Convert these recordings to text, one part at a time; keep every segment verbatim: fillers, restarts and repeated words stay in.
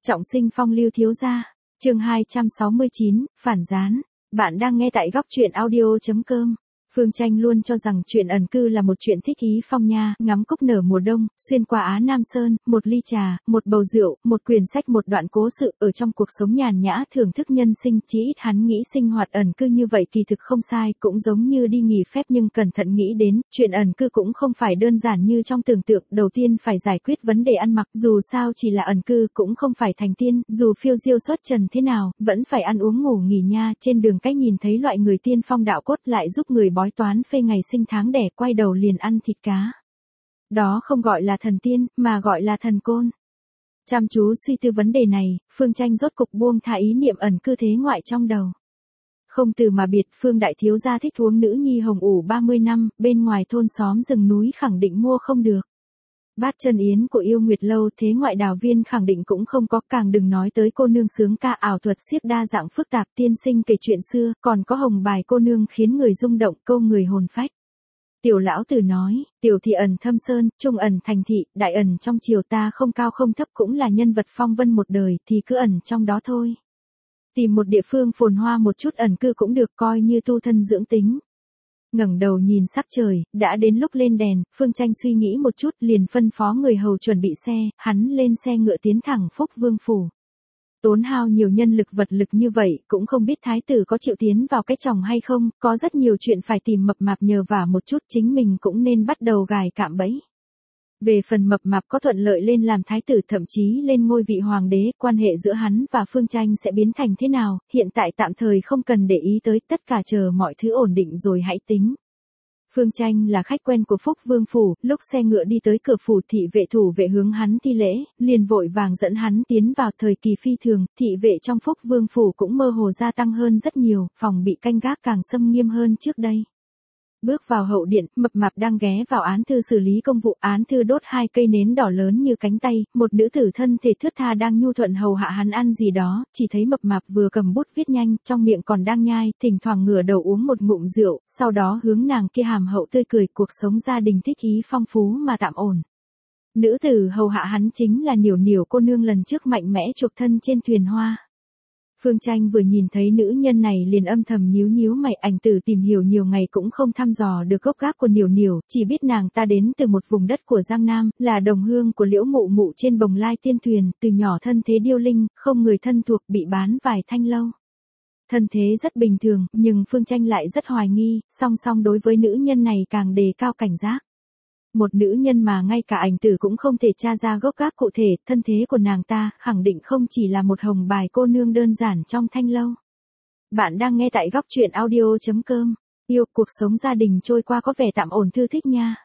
Trọng sinh phong lưu thiếu gia, chương hai trăm sáu mươi chín, phản gián. Bạn đang nghe tại góc truyện audio.com. Phương Tranh luôn cho rằng chuyện ẩn cư là một chuyện thích ý phong nha, ngắm cúc nở mùa đông, xuyên qua Á Nam Sơn, một ly trà, một bầu rượu, một quyển sách, một đoạn cố sự, ở trong cuộc sống nhàn nhã thưởng thức nhân sinh, chí ít hắn nghĩ sinh hoạt ẩn cư như vậy kỳ thực không sai, cũng giống như đi nghỉ phép nhưng cẩn thận nghĩ đến, chuyện ẩn cư cũng không phải đơn giản như trong tưởng tượng, đầu tiên phải giải quyết vấn đề ăn mặc, dù sao chỉ là ẩn cư cũng không phải thành tiên, dù phiêu diêu xuất trần thế nào, vẫn phải ăn uống ngủ nghỉ nha, trên đường cách nhìn thấy loại người tiên phong đạo cốt lại giúp người bói toán phê ngày sinh tháng đẻ, quay đầu liền ăn thịt cá. Đó không gọi là thần tiên, mà gọi là thần côn. Chăm chú suy tư vấn đề này, Phương Tranh rốt cục buông thả ý niệm ẩn cư thế ngoại trong đầu. Không từ mà biệt, Phương đại thiếu gia thích uống nữ nhi hồng ủ ba mươi năm, bên ngoài thôn xóm rừng núi khẳng định mua không được. Bát chân yến của yêu nguyệt lâu thế ngoại đào viên khẳng định cũng không có, càng đừng nói tới cô nương sướng ca ảo thuật siếc đa dạng phức tạp, tiên sinh kể chuyện xưa, còn có hồng bài cô nương khiến người rung động, câu người hồn phách. Tiểu lão tử nói, tiểu thị ẩn thâm sơn, trung ẩn thành thị, đại ẩn trong triều, ta không cao không thấp cũng là nhân vật phong vân một đời, thì cứ ẩn trong đó thôi. Tìm một địa phương phồn hoa một chút ẩn cư cũng được, coi như tu thân dưỡng tính. Ngẩng đầu nhìn sắc trời, đã đến lúc lên đèn, Phương Tranh suy nghĩ một chút, liền phân phó người hầu chuẩn bị xe, hắn lên xe ngựa tiến thẳng Phúc Vương phủ. Tốn hao nhiều nhân lực vật lực như vậy, cũng không biết thái tử có chịu tiến vào cái chồng hay không, có rất nhiều chuyện phải tìm mập mạp nhờ vả một chút, chính mình cũng nên bắt đầu gài cạm bẫy. Về phần mập mạp có thuận lợi lên làm thái tử, thậm chí lên ngôi vị hoàng đế, quan hệ giữa hắn và Phương Tranh sẽ biến thành thế nào, hiện tại tạm thời không cần để ý tới, tất cả chờ mọi thứ ổn định rồi hãy tính. Phương Tranh là khách quen của Phúc Vương phủ, lúc xe ngựa đi tới cửa phủ, thị vệ thủ vệ hướng hắn thi lễ, liền vội vàng dẫn hắn tiến vào. Thời kỳ phi thường, thị vệ trong Phúc Vương phủ cũng mơ hồ gia tăng hơn rất nhiều, phòng bị canh gác càng xâm nghiêm hơn trước đây. Bước vào hậu điện, mập mạp đang ghé vào án thư xử lý công vụ, án thư đốt hai cây nến đỏ lớn như cánh tay, một nữ tử thân thể thướt tha đang nhu thuận hầu hạ hắn ăn gì đó, chỉ thấy mập mạp vừa cầm bút viết nhanh, trong miệng còn đang nhai, thỉnh thoảng ngửa đầu uống một ngụm rượu, sau đó hướng nàng kia hàm hậu tươi cười, cuộc sống gia đình thích ý phong phú mà tạm ổn. Nữ tử hầu hạ hắn chính là Niểu Niểu cô nương lần trước mạnh mẽ chuộc thân trên thuyền hoa. Phương Tranh vừa nhìn thấy nữ nhân này liền âm thầm nhíu nhíu mày, ảnh tử tìm hiểu nhiều ngày cũng không thăm dò được gốc gác của Niểu Niểu, chỉ biết nàng ta đến từ một vùng đất của Giang Nam, là đồng hương của Liễu Mụ Mụ trên Bồng Lai tiên thuyền, từ nhỏ thân thế điêu linh, không người thân thuộc, bị bán vài thanh lâu. Thân thế rất bình thường, nhưng Phương Tranh lại rất hoài nghi, song song đối với nữ nhân này càng đề cao cảnh giác. Một nữ nhân mà ngay cả ảnh tử cũng không thể tra ra gốc gác cụ thể, thân thế của nàng ta, khẳng định không chỉ là một hồng bài cô nương đơn giản trong thanh lâu. Bạn đang nghe tại góc truyện audio.com. Yêu, cuộc sống gia đình trôi qua có vẻ tạm ổn thư thích nha.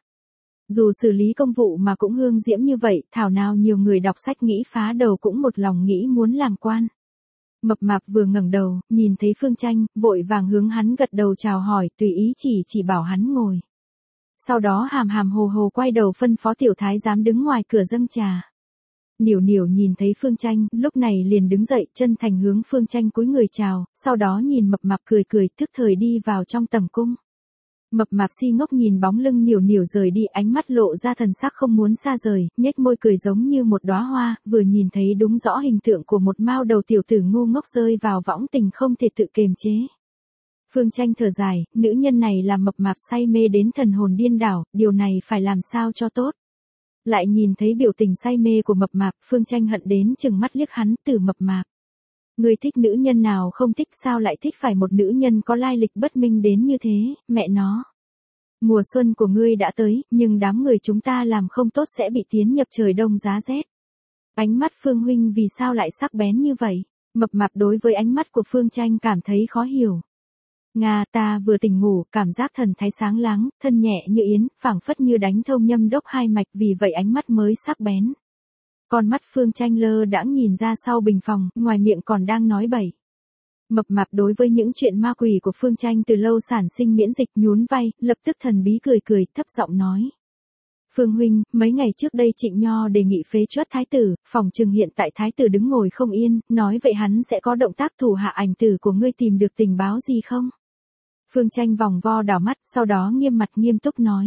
Dù xử lý công vụ mà cũng hương diễm như vậy, thảo nào nhiều người đọc sách nghĩ phá đầu cũng một lòng nghĩ muốn làm quan. Mập mạp vừa ngẩng đầu, nhìn thấy Phương Tranh, vội vàng hướng hắn gật đầu chào hỏi, tùy ý chỉ chỉ bảo hắn ngồi. Sau đó hàm hàm hồ hồ quay đầu phân phó tiểu thái giám đứng ngoài cửa dâng trà. Niểu Niểu nhìn thấy Phương Tranh, lúc này liền đứng dậy, chân thành hướng Phương Tranh cúi người chào, sau đó nhìn mập mạp cười cười, tức thời đi vào trong tầm cung. Mập mạp si ngốc nhìn bóng lưng Niểu Niểu rời đi, ánh mắt lộ ra thần sắc không muốn xa rời, nhếch môi cười giống như một đóa hoa, vừa nhìn thấy đúng rõ hình tượng của một mao đầu tiểu tử ngu ngốc rơi vào võng tình không thể tự kiềm chế. Phương Tranh thở dài, nữ nhân này làm mập mạp say mê đến thần hồn điên đảo, điều này phải làm sao cho tốt. Lại nhìn thấy biểu tình say mê của mập mạp, Phương Tranh hận đến chừng mắt liếc hắn, từ mập mạp. Ngươi thích nữ nhân nào không thích, sao lại thích phải một nữ nhân có lai lịch bất minh đến như thế, mẹ nó. Mùa xuân của ngươi đã tới, nhưng đám người chúng ta làm không tốt sẽ bị tiến nhập trời đông giá rét. Ánh mắt Phương huynh vì sao lại sắc bén như vậy? Mập mạp đối với ánh mắt của Phương Tranh cảm thấy khó hiểu. Nga, ta vừa tỉnh ngủ, cảm giác thần thái sáng láng, thân nhẹ như yến, phảng phất như đánh thông nhâm đốc hai mạch, vì vậy ánh mắt mới sắc bén. Con mắt Phương Tranh lơ đãng nhìn ra sau bình phòng, ngoài miệng còn đang nói bậy. Mập mạp đối với những chuyện ma quỷ của Phương Tranh từ lâu sản sinh miễn dịch, nhún vai, lập tức thần bí cười cười, thấp giọng nói. Phương huynh, mấy ngày trước đây Trịnh Nho đề nghị phế truất thái tử, phòng chừng hiện tại thái tử đứng ngồi không yên, nói vậy hắn sẽ có động tác thủ hạ ảnh tử của ngươi, tìm được tình báo gì không? Phương Tranh vòng vo đảo mắt, sau đó nghiêm mặt nghiêm túc nói.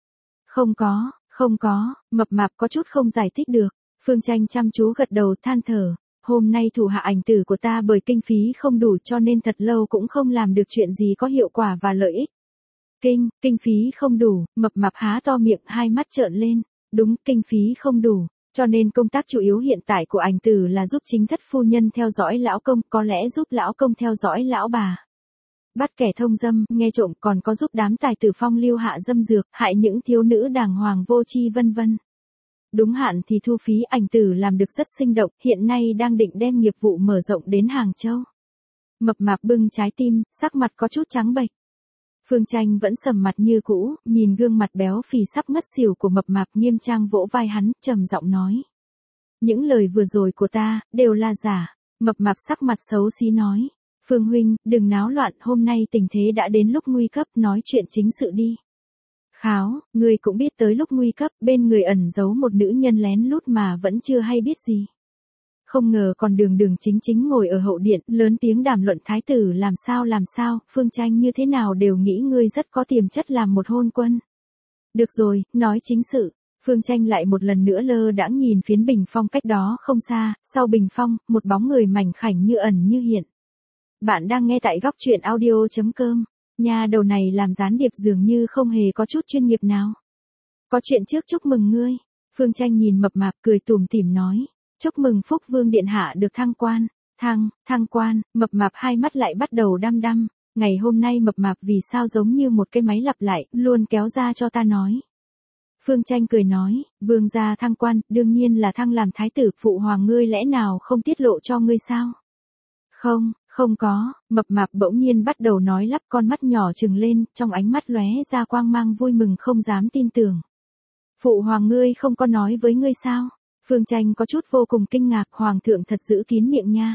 Không có, không có, mập mạp có chút không giải thích được. Phương Tranh chăm chú gật đầu than thở. hôm nay thủ hạ ảnh tử của ta bởi kinh phí không đủ cho nên thật lâu cũng không làm được chuyện gì có hiệu quả và lợi ích. Kinh, kinh phí không đủ, mập mạp há to miệng hai mắt trợn lên, đúng, kinh phí không đủ, cho nên công tác chủ yếu hiện tại của ảnh tử là giúp chính thất phu nhân theo dõi lão công, có lẽ giúp lão công theo dõi lão bà. Bắt kẻ thông dâm, nghe trộm, còn có giúp đám tài tử phong lưu hạ dâm dược, hại những thiếu nữ đàng hoàng vô tri vân vân. Đúng hạn thì thu phí ảnh tử làm được rất sinh động, hiện nay đang định đem nghiệp vụ mở rộng đến Hàng Châu. Mập mạp bưng trái tim, sắc mặt có chút trắng bệch. Phương Tranh vẫn sầm mặt như cũ, nhìn gương mặt béo phì sắp ngất xỉu của mập mạp nghiêm trang vỗ vai hắn, trầm giọng nói. Những lời vừa rồi của ta, đều là giả. Mập mạp sắc mặt xấu xí nói. Phương huynh, đừng náo loạn, hôm nay tình thế đã đến lúc nguy cấp, nói chuyện chính sự đi. Kháo, ngươi cũng biết tới lúc nguy cấp, bên người ẩn giấu một nữ nhân lén lút mà vẫn chưa hay biết gì. Không ngờ còn đường đường chính chính ngồi ở hậu điện, lớn tiếng đàm luận thái tử làm sao làm sao, Phương Tranh như thế nào đều nghĩ ngươi rất có tiềm chất làm một hôn quân. Được rồi, nói chính sự. Phương Tranh lại một lần nữa lơ đãng nhìn phiến bình phong cách đó không xa, sau bình phong, một bóng người mảnh khảnh như ẩn như hiện. Bạn đang nghe tại góc truyện audio chấm com. Nhà đầu này làm gián điệp dường như không hề có chút chuyên nghiệp nào. Có chuyện trước chúc mừng ngươi. Phương Tranh nhìn mập mạp cười tủm tỉm nói. Chúc mừng Phúc Vương Điện Hạ được thăng quan. Thăng, thăng quan, mập mạp hai mắt lại bắt đầu đăm đăm. Ngày hôm nay mập mạp vì sao giống như một cái máy lặp lại, luôn kéo ra cho ta nói. Phương Tranh cười nói, vương gia thăng quan, đương nhiên là thăng làm thái tử, phụ hoàng ngươi lẽ nào không tiết lộ cho ngươi sao? Không, không có, mập mạp bỗng nhiên bắt đầu nói lắp, con mắt nhỏ trừng lên, trong ánh mắt lóe ra quang mang vui mừng không dám tin tưởng. Phụ hoàng ngươi không có nói với ngươi sao? Phương Tranh có chút vô cùng kinh ngạc, hoàng thượng thật giữ kín miệng nha.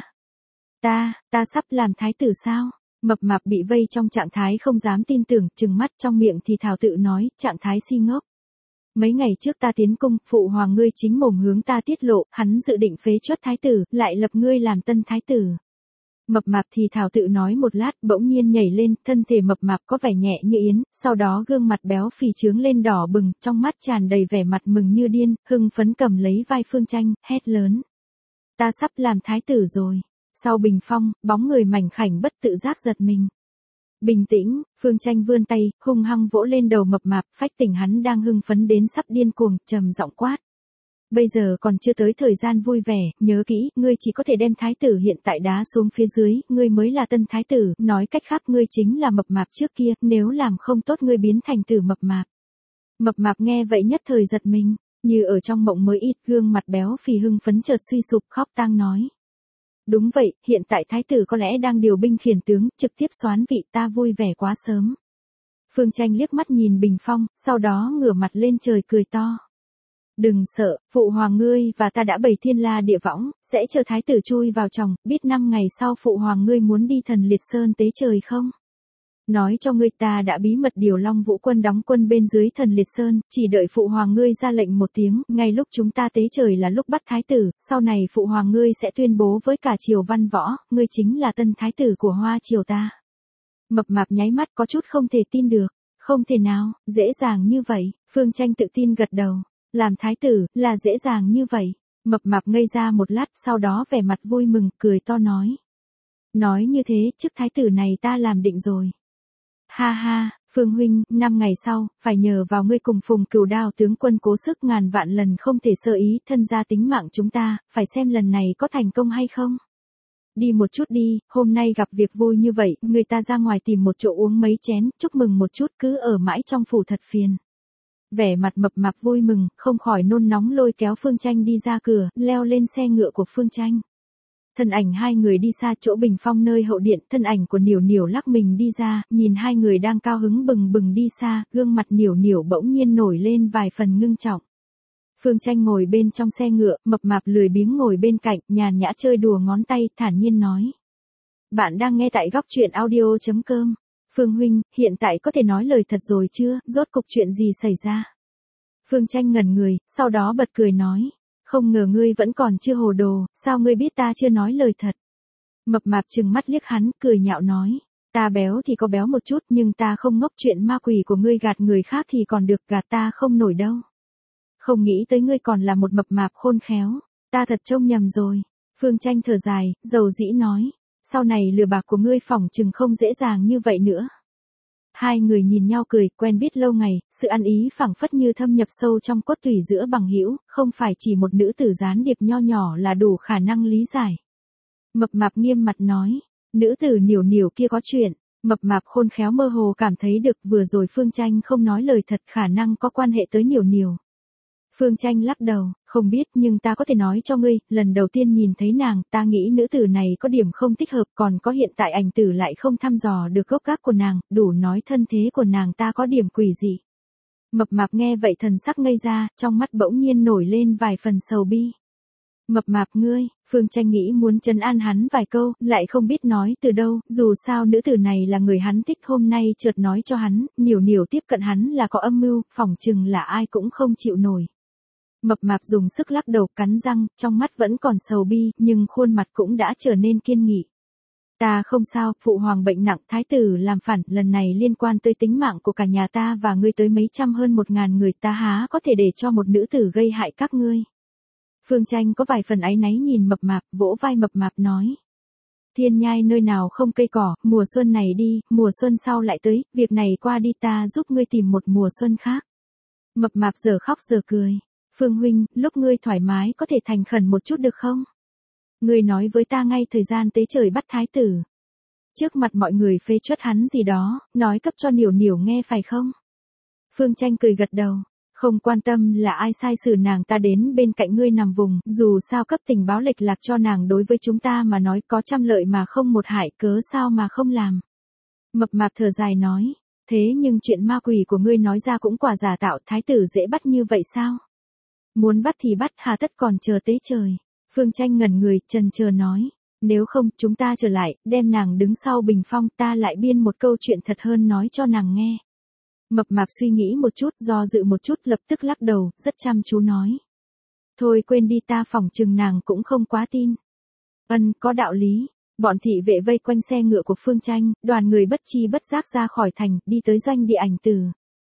Ta, ta sắp làm thái tử sao? Mập mạp bị vây trong trạng thái không dám tin tưởng, trừng mắt trong miệng thì thào tự nói, trạng thái si ngốc. Mấy ngày trước ta tiến cung, phụ hoàng ngươi chính mồm hướng ta tiết lộ, hắn dự định phế truất thái tử, lại lập ngươi làm tân thái tử. Mập mạp thì thào tự nói một lát, bỗng nhiên nhảy lên, thân thể mập mạp có vẻ nhẹ như yến, sau đó gương mặt béo phì trướng lên đỏ bừng, trong mắt tràn đầy vẻ mặt mừng như điên, hưng phấn cầm lấy vai Phương Tranh, hét lớn. Ta sắp làm thái tử rồi. Sau bình phong, bóng người mảnh khảnh bất tự giác giật mình. Bình tĩnh, Phương Tranh vươn tay, hung hăng vỗ lên đầu mập mạp, phách tỉnh hắn đang hưng phấn đến sắp điên cuồng, trầm giọng quát. Bây giờ còn chưa tới thời gian vui vẻ, nhớ kỹ, ngươi chỉ có thể đem thái tử hiện tại đá xuống phía dưới, ngươi mới là tân thái tử, nói cách khác ngươi chính là mập mạp trước kia, nếu làm không tốt ngươi biến thành tử mập mạp. Mập mạp nghe vậy nhất thời giật mình, như ở trong mộng mới ít, gương mặt béo phì hưng phấn chợt suy sụp khóc tang nói. Đúng vậy, hiện tại thái tử có lẽ đang điều binh khiển tướng, trực tiếp soán vị, ta vui vẻ quá sớm. Phương Tranh liếc mắt nhìn bình phong, sau đó ngửa mặt lên trời cười to. Đừng sợ, phụ hoàng ngươi và ta đã bày thiên la địa võng, sẽ chờ thái tử chui vào chồng, biết năm ngày sau phụ hoàng ngươi muốn đi Thần Liệt Sơn tế trời không? Nói cho ngươi ta đã bí mật điều Long Vũ quân đóng quân bên dưới Thần Liệt Sơn, chỉ đợi phụ hoàng ngươi ra lệnh một tiếng, ngay lúc chúng ta tế trời là lúc bắt thái tử, sau này phụ hoàng ngươi sẽ tuyên bố với cả triều văn võ, ngươi chính là tân thái tử của Hoa triều ta. Mập mạp nháy mắt có chút không thể tin được, không thể nào, dễ dàng như vậy, Phương Tranh tự tin gật đầu, làm thái tử, là dễ dàng như vậy, mập mạp ngây ra một lát sau đó vẻ mặt vui mừng, cười to nói. Nói như thế, chức thái tử này ta làm định rồi. Ha ha, Phương huynh, năm ngày sau, phải nhờ vào ngươi cùng Phùng Cửu Đao tướng quân cố sức ngàn vạn lần không thể sơ ý, thân gia tính mạng chúng ta, phải xem lần này có thành công hay không. Đi một chút đi, hôm nay gặp việc vui như vậy, người ta ra ngoài tìm một chỗ uống mấy chén, chúc mừng một chút, cứ ở mãi trong phủ thật phiền. Vẻ mặt mập mạp vui mừng, không khỏi nôn nóng lôi kéo Phương Tranh đi ra cửa, leo lên xe ngựa của Phương Tranh. Thân ảnh hai người đi xa chỗ bình phong nơi hậu điện, thân ảnh của Niểu Niểu lắc mình đi ra, nhìn hai người đang cao hứng bừng bừng đi xa, gương mặt Niểu Niểu bỗng nhiên nổi lên vài phần ngưng trọng. Phương Tranh ngồi bên trong xe ngựa, mập mạp lười biếng ngồi bên cạnh, nhàn nhã chơi đùa ngón tay, thản nhiên nói. Bạn đang nghe tại góc truyện audio chấm com. Phương huynh, hiện tại có thể nói lời thật rồi chưa, rốt cục chuyện gì xảy ra? Phương Tranh ngẩn người, sau đó bật cười nói. Không ngờ ngươi vẫn còn chưa hồ đồ, sao ngươi biết ta chưa nói lời thật? Mập mạp trừng mắt liếc hắn, cười nhạo nói. Ta béo thì có béo một chút nhưng ta không ngốc, chuyện ma quỷ của ngươi gạt người khác thì còn được, gạt ta không nổi đâu. Không nghĩ tới ngươi còn là một mập mạp khôn khéo, ta thật trông nhầm rồi. Phương Tranh thở dài, dầu dĩ nói, sau này lừa bạc của ngươi phỏng chừng không dễ dàng như vậy nữa. Hai người nhìn nhau cười, quen biết lâu ngày, sự ăn ý phảng phất như thâm nhập sâu trong cốt tủy giữa bằng hữu, không phải chỉ một nữ tử gián điệp nho nhỏ là đủ khả năng lý giải. Mập mạp nghiêm mặt nói, nữ tử Niểu Niểu kia có chuyện. Mập mạp khôn khéo mơ hồ cảm thấy được vừa rồi Phương Tranh không nói lời thật khả năng có quan hệ tới Niểu Niểu. Phương Tranh lắc đầu, không biết nhưng ta có thể nói cho ngươi, lần đầu tiên nhìn thấy nàng, ta nghĩ nữ tử này có điểm không thích hợp, còn có hiện tại ảnh tử lại không thăm dò được gốc gác của nàng, đủ nói thân thế của nàng ta có điểm quỷ dị. Mập mạp nghe vậy thần sắc ngây ra, trong mắt bỗng nhiên nổi lên vài phần sầu bi. Mập mạp ngươi, Phương Tranh nghĩ muốn trấn an hắn vài câu, lại không biết nói từ đâu, dù sao nữ tử này là người hắn thích hôm nay chợt nói cho hắn, Niểu Niểu tiếp cận hắn là có âm mưu, phỏng chừng là ai cũng không chịu nổi. Mập mạp dùng sức lắc đầu cắn răng, trong mắt vẫn còn sầu bi, nhưng khuôn mặt cũng đã trở nên kiên nghị. Ta không sao, phụ hoàng bệnh nặng, thái tử làm phản, lần này liên quan tới tính mạng của cả nhà ta và ngươi tới mấy trăm hơn một ngàn người, ta há có thể để cho một nữ tử gây hại các ngươi. Phương Tranh có vài phần áy náy nhìn mập mạp, vỗ vai mập mạp nói. Thiên nhai nơi nào không cây cỏ, mùa xuân này đi, mùa xuân sau lại tới, việc này qua đi ta giúp ngươi tìm một mùa xuân khác. Mập mạp giờ khóc giờ cười. Phương huynh, lúc ngươi thoải mái có thể thành khẩn một chút được không? Ngươi nói với ta ngay thời gian tế trời bắt thái tử. Trước mặt mọi người phê chuất hắn gì đó, nói cấp cho Niểu Niểu nghe phải không? Phương Tranh cười gật đầu. Không quan tâm là ai sai xử nàng ta đến bên cạnh ngươi nằm vùng, dù sao cấp tình báo lệch lạc cho nàng đối với chúng ta mà nói có trăm lợi mà không một hại, cớ sao mà không làm. Mập mạp thở dài nói, thế nhưng chuyện ma quỷ của ngươi nói ra cũng quả giả tạo, thái tử dễ bắt như vậy sao? Muốn bắt thì bắt, hà tất còn chờ tế trời. Phương Tranh ngẩn người, chần chờ nói, nếu không chúng ta trở lại, đem nàng đứng sau bình phong, ta lại biên một câu chuyện thật hơn nói cho nàng nghe. Mập mạp suy nghĩ một chút, do dự một chút, lập tức lắc đầu, rất chăm chú nói. Thôi quên đi, ta phỏng chừng nàng cũng không quá tin. Ân, có đạo lý. Bọn thị vệ vây quanh xe ngựa của Phương Tranh, đoàn người bất chi bất giác ra khỏi thành, đi tới doanh địa ảnh tử.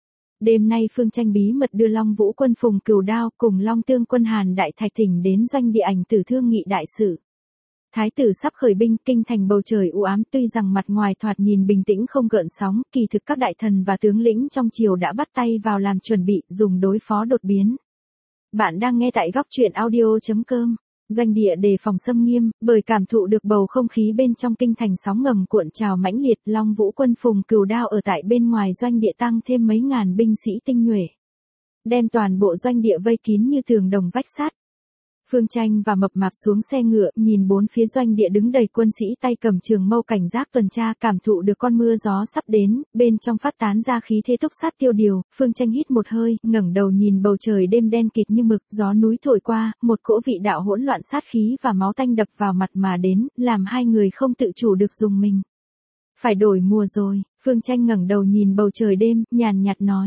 Đêm nay Phương Tranh bí mật đưa Long Vũ quân Phùng Cửu Đao cùng Long Tương quân Hàn Đại Thạch thỉnh đến doanh địa ảnh tử thương nghị đại sự. Thái tử sắp khởi binh, kinh thành bầu trời u ám, tuy rằng mặt ngoài thoạt nhìn bình tĩnh không gợn sóng, kỳ thực các đại thần và tướng lĩnh trong triều đã bắt tay vào làm chuẩn bị, dùng đối phó đột biến. Bạn đang nghe tại góc truyện audio chấm com. Doanh địa đề phòng xâm nghiêm, bởi cảm thụ được bầu không khí bên trong kinh thành sóng ngầm cuộn trào mãnh liệt, Long Vũ quân Phùng Cửu Đao ở tại bên ngoài doanh địa tăng thêm mấy ngàn binh sĩ tinh nhuệ. Đem toàn bộ doanh địa vây kín như tường đồng vách sắt. Phương Tranh và mập mạp xuống xe ngựa, nhìn bốn phía doanh địa đứng đầy quân sĩ tay cầm trường mâu cảnh giác tuần tra, cảm thụ được con mưa gió sắp đến, bên trong phát tán ra khí thế túc sát tiêu điều. Phương Tranh hít một hơi, ngẩng đầu nhìn bầu trời đêm đen kịt như mực, gió núi thổi qua, một cỗ vị đạo hỗn loạn sát khí và máu tanh đập vào mặt mà đến, làm hai người không tự chủ được dùng mình. Phải đổi mùa rồi. Phương Tranh ngẩng đầu nhìn bầu trời đêm, nhàn nhạt nói.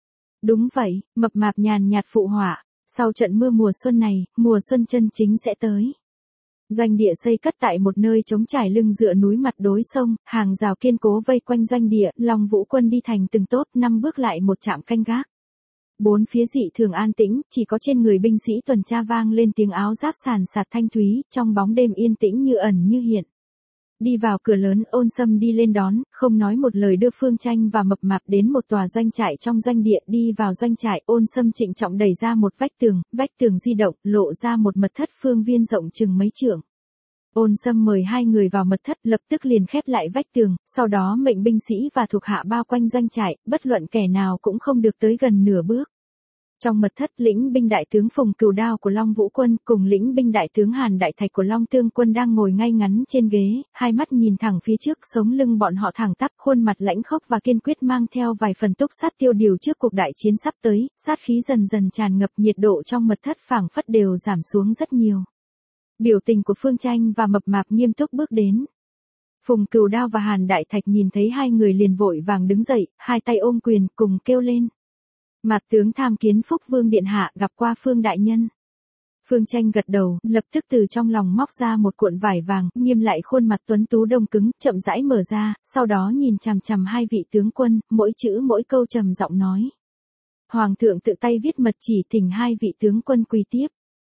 Đúng vậy, mập mạp nhàn nhạt phụ họa. Sau trận mưa mùa xuân này, mùa xuân chân chính sẽ tới. Doanh địa xây cất tại một nơi trống trải lưng dựa núi mặt đối sông, hàng rào kiên cố vây quanh doanh địa, Long Vũ quân đi thành từng tốp năm bước lại một trạm canh gác. Bốn phía dị thường an tĩnh, chỉ có trên người binh sĩ tuần tra vang lên tiếng áo giáp sàn sạt thanh thúy, trong bóng đêm yên tĩnh như ẩn như hiện. Đi vào cửa lớn, Ôn Sâm đi lên đón, không nói một lời đưa Phương Tranh và mập mạp đến một tòa doanh trại trong doanh địa. Đi vào doanh trại, Ôn Sâm trịnh trọng đẩy ra một vách tường, vách tường di động, lộ ra một mật thất phương viên rộng chừng mấy trượng. Ôn Sâm mời hai người vào mật thất, lập tức liền khép lại vách tường, sau đó mệnh binh sĩ và thuộc hạ bao quanh doanh trại, bất luận kẻ nào cũng không được tới gần nửa bước. Trong mật thất, lĩnh binh đại tướng Phùng Cửu Đao của Long Vũ quân cùng lĩnh binh đại tướng Hàn Đại Thạch của Long Tương quân đang ngồi ngay ngắn trên ghế, hai mắt nhìn thẳng phía trước, sống lưng bọn họ thẳng tắp, khuôn mặt lãnh khốc và kiên quyết mang theo vài phần túc sát tiêu điều trước cuộc đại chiến sắp tới, sát khí dần dần tràn ngập, nhiệt độ trong mật thất phảng phất đều giảm xuống rất nhiều. Biểu tình của Phương Tranh và mập mạp nghiêm túc bước đến. Phùng Cửu Đao và Hàn Đại Thạch nhìn thấy hai người liền vội vàng đứng dậy, hai tay ôm quyền cùng kêu lên. Mặt tướng tham kiến Phúc Vương điện hạ, gặp qua Phương đại nhân. Phương Tranh gật đầu, lập tức từ trong lòng móc ra một cuộn vải vàng, nghiêm lại khuôn mặt tuấn tú đông cứng, chậm rãi mở ra, sau đó nhìn chằm chằm hai vị tướng quân, mỗi chữ mỗi câu trầm giọng nói. Hoàng thượng tự tay viết mật chỉ thỉnh hai vị tướng quân quỳ tiếp.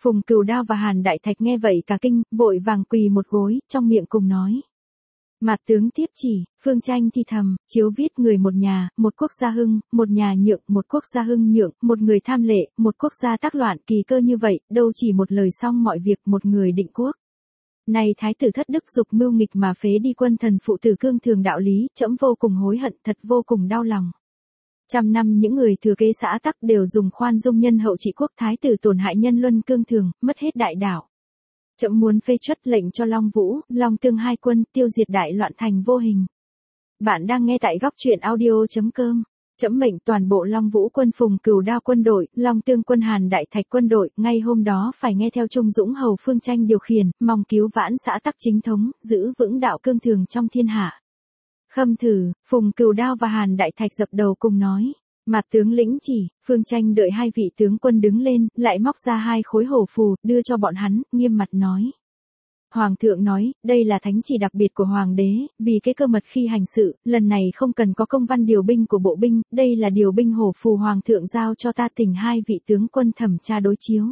Phùng Cừu Đao và Hàn Đại Thạch nghe vậy cả kinh, vội vàng quỳ một gối, trong miệng cùng nói. Mạt tướng tiếp chỉ, Phương Tranh thì thầm, chiếu viết người một nhà, một quốc gia hưng, một nhà nhượng, một quốc gia hưng nhượng, một người tham lệ, một quốc gia tác loạn, kỳ cơ như vậy, đâu chỉ một lời xong mọi việc, một người định quốc. Này thái tử thất đức dục mưu nghịch mà phế đi quân thần phụ tử cương thường đạo lý, trẫm vô cùng hối hận, thật vô cùng đau lòng. Trăm năm những người thừa kế xã tắc đều dùng khoan dung nhân hậu trị quốc, thái tử tổn hại nhân luân cương thường, mất hết đại đạo. Trẫm muốn phê truất lệnh cho Long Vũ, Long Tương hai quân tiêu diệt đại loạn thành vô hình. Bạn đang nghe tại góc truyện audio chấm com. Trẫm mệnh toàn bộ Long Vũ quân Phùng Cừu Đao quân đội, Long Tương quân Hàn Đại Thạch quân đội, ngay hôm đó phải nghe theo Trung Dũng hầu Phương Tranh điều khiển, mong cứu vãn xã tắc chính thống, giữ vững đạo cương thường trong thiên hạ. Khâm thử, Phùng Cừu Đao và Hàn Đại Thạch dập đầu cùng nói. Mạt tướng lĩnh chỉ, Phương Tranh đợi hai vị tướng quân đứng lên, lại móc ra hai khối hổ phù, đưa cho bọn hắn, nghiêm mặt nói. Hoàng thượng nói, đây là thánh chỉ đặc biệt của Hoàng đế, vì cái cơ mật khi hành sự, lần này không cần có công văn điều binh của bộ binh, đây là điều binh hổ phù Hoàng thượng giao cho ta tỉnh hai vị tướng quân thẩm tra đối chiếu.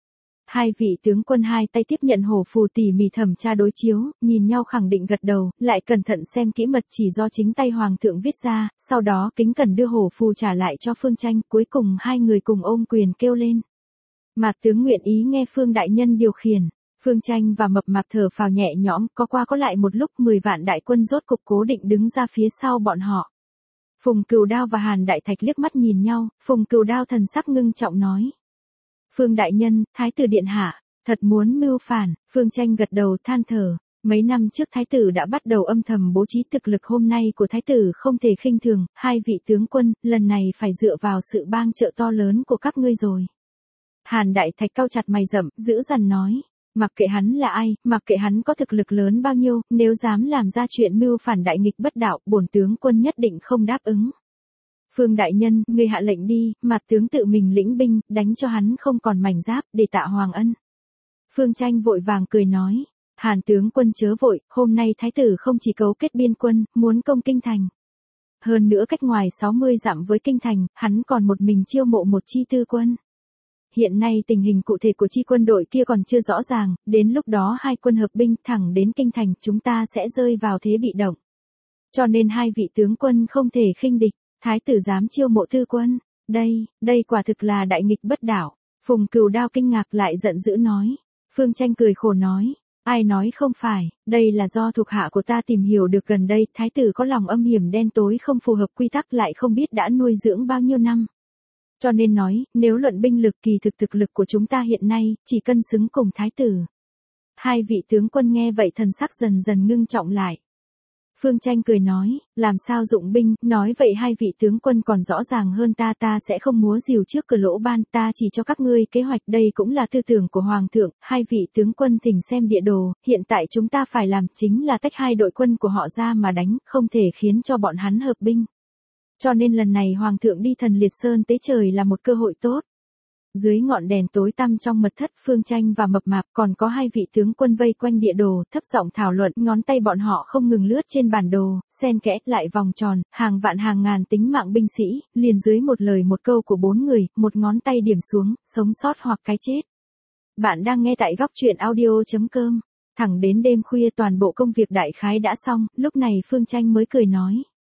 Hai vị tướng quân hai tay tiếp nhận hổ phù tỉ mỉ thẩm tra đối chiếu, nhìn nhau khẳng định gật đầu, lại cẩn thận xem kỹ mật chỉ do chính tay Hoàng thượng viết ra, sau đó kính cẩn đưa hổ phù trả lại cho Phương Tranh, cuối cùng hai người cùng ôm quyền kêu lên. Mạt tướng nguyện ý nghe Phương đại nhân điều khiển. Phương Tranh và Mập Mạp thở phào nhẹ nhõm, có qua có lại một lúc mười vạn đại quân rốt cục cố định đứng ra phía sau bọn họ. Phùng Cừu Đao và Hàn Đại Thạch liếc mắt nhìn nhau, Phùng Cừu Đao thần sắc ngưng trọng nói. Phương đại nhân, thái tử điện hạ, thật muốn mưu phản, Phương Tranh gật đầu than thở. Mấy năm trước thái tử đã bắt đầu âm thầm bố trí thực lực hôm nay của thái tử không thể khinh thường, hai vị tướng quân, lần này phải dựa vào sự bang trợ to lớn của các ngươi rồi. Hàn Đại Thạch cau chặt mày rậm, dữ dằn nói. Mặc kệ hắn là ai, mặc kệ hắn có thực lực lớn bao nhiêu, nếu dám làm ra chuyện mưu phản đại nghịch bất đạo, bổn tướng quân nhất định không đáp ứng. Phương đại nhân, người hạ lệnh đi, Mạt tướng tự mình lĩnh binh, đánh cho hắn không còn mảnh giáp, để tạ hoàng ân. Phương Tranh vội vàng cười nói, Hàn tướng quân chớ vội, hôm nay thái tử không chỉ cấu kết biên quân, muốn công kinh thành. Hơn nữa cách ngoài sáu mươi dặm với kinh thành, hắn còn một mình chiêu mộ một chi tư quân. Hiện nay tình hình cụ thể của chi quân đội kia còn chưa rõ ràng, đến lúc đó hai quân hợp binh thẳng đến kinh thành, chúng ta sẽ rơi vào thế bị động. Cho nên hai vị tướng quân không thể khinh địch, thái tử dám chiêu mộ tư quân, đây, đây quả thực là đại nghịch bất đạo. Phùng Cừu Đao kinh ngạc lại giận dữ nói. Phương Tranh cười khổ nói, ai nói không phải, đây là do thuộc hạ của ta tìm hiểu được gần đây, thái tử có lòng âm hiểm đen tối không phù hợp quy tắc lại không biết đã nuôi dưỡng bao nhiêu năm. Cho nên nói, nếu luận binh lực kỳ thực thực lực của chúng ta hiện nay, chỉ cân xứng cùng thái tử. Hai vị tướng quân nghe vậy thần sắc dần dần ngưng trọng lại. Phương Tranh cười nói, làm sao dụng binh, nói vậy hai vị tướng quân còn rõ ràng hơn ta, ta sẽ không múa rìu trước cửa lỗ ban, ta chỉ cho các ngươi kế hoạch, đây cũng là tư tưởng của Hoàng thượng, hai vị tướng quân thỉnh xem địa đồ, hiện tại chúng ta phải làm chính là tách hai đội quân của họ ra mà đánh, không thể khiến cho bọn hắn hợp binh. Cho nên lần này Hoàng thượng đi Thần Liệt Sơn tế trời là một cơ hội tốt. Dưới ngọn đèn tối tăm trong mật thất, Phương Tranh và Mập Mạp còn có hai vị tướng quân vây quanh địa đồ, thấp giọng thảo luận, ngón tay bọn họ không ngừng lướt trên bản đồ, xen kẽ lại vòng tròn, hàng vạn hàng ngàn tính mạng binh sĩ, liền dưới một lời một câu của bốn người, một ngón tay điểm xuống, sống sót hoặc cái chết. Bạn đang nghe tại góc truyện audio chấm com. Thẳng đến đêm khuya toàn bộ công việc đại khái đã xong, lúc này Phương Tranh mới cười nói.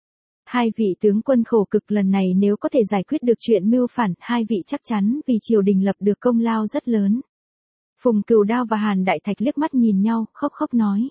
Hai vị tướng quân khổ cực lần này nếu có thể giải quyết được chuyện mưu phản, hai vị chắc chắn vì triều đình lập được công lao rất lớn. Phùng Cừu Đao và Hàn Đại Thạch liếc mắt nhìn nhau, khóc khóc nói.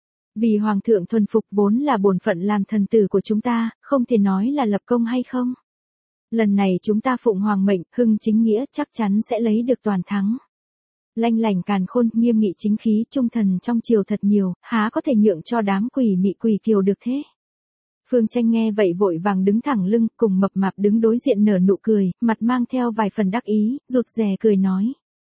Vì Hoàng thượng thuần phục vốn là bổn phận làm thần tử của chúng ta, không thể nói là lập công hay không. Lần này chúng ta phụng Hoàng mệnh, hưng chính nghĩa chắc chắn sẽ lấy được toàn thắng. Lanh lành càn khôn, nghiêm nghị chính khí, trung thần trong triều thật nhiều, há có thể nhượng cho đám quỷ mị quỷ kiều được thế. Phương Tranh nghe vậy vội vàng đứng thẳng lưng, cùng Mập Mạp đứng đối diện nở nụ cười, mặt mang theo vài phần đắc ý, rụt rè cười nói.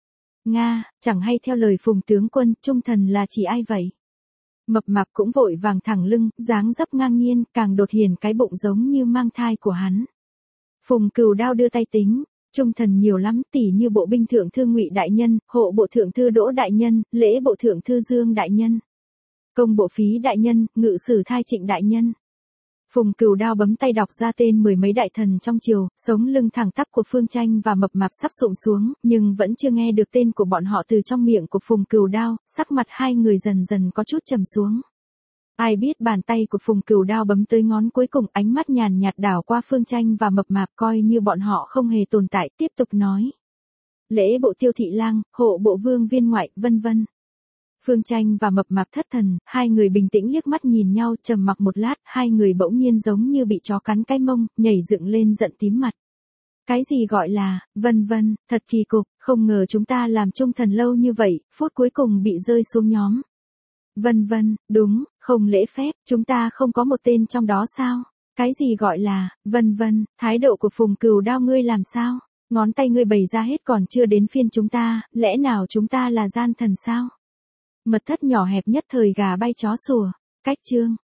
Nga, chẳng hay theo lời Phùng tướng quân, trung thần là chỉ ai vậy? Mập Mạp cũng vội vàng thẳng lưng, dáng dấp ngang nhiên, càng đột hiển cái bụng giống như mang thai của hắn. Phùng Cừu Đao đưa tay tính, trung thần nhiều lắm, tỉ như bộ binh thượng thư Ngụy đại nhân, hộ bộ thượng thư Đỗ đại nhân, lễ bộ thượng thư Dương đại nhân, công bộ phí đại nhân, ngự sử Thai Trịnh đại nhân. Phùng Cửu Đao bấm tay đọc ra tên mười mấy đại thần trong triều, sống lưng thẳng tắp của Phương Tranh và Mập Mạp sắp sụp xuống, nhưng vẫn chưa nghe được tên của bọn họ từ trong miệng của Phùng Cửu Đao, sắc mặt hai người dần dần có chút trầm xuống. Ai biết bàn tay của Phùng Cửu Đao bấm tới ngón cuối cùng, ánh mắt nhàn nhạt đảo qua Phương Tranh và Mập Mạp, coi như bọn họ không hề tồn tại, tiếp tục nói. Lễ bộ Tiêu thị lang, hộ bộ Vương viên ngoại, vân vân. Phương Tranh và Mập Mạp thất thần, hai người bình tĩnh liếc mắt nhìn nhau, trầm mặc một lát, hai người bỗng nhiên giống như bị chó cắn cái mông, nhảy dựng lên giận tím mặt. Cái gì gọi là, vân vân, thật kỳ cục, không ngờ chúng ta làm trung thần lâu như vậy, phút cuối cùng bị rơi xuống nhóm. Vân vân, đúng, không lễ phép, chúng ta không có một tên trong đó sao? Cái gì gọi là, vân vân, thái độ của Phùng Cửu Đao ngươi làm sao? Ngón tay ngươi bày ra hết còn chưa đến phiên chúng ta, lẽ nào chúng ta là gian thần sao? Mật thất nhỏ hẹp nhất thời gà bay chó sủa, cách chương.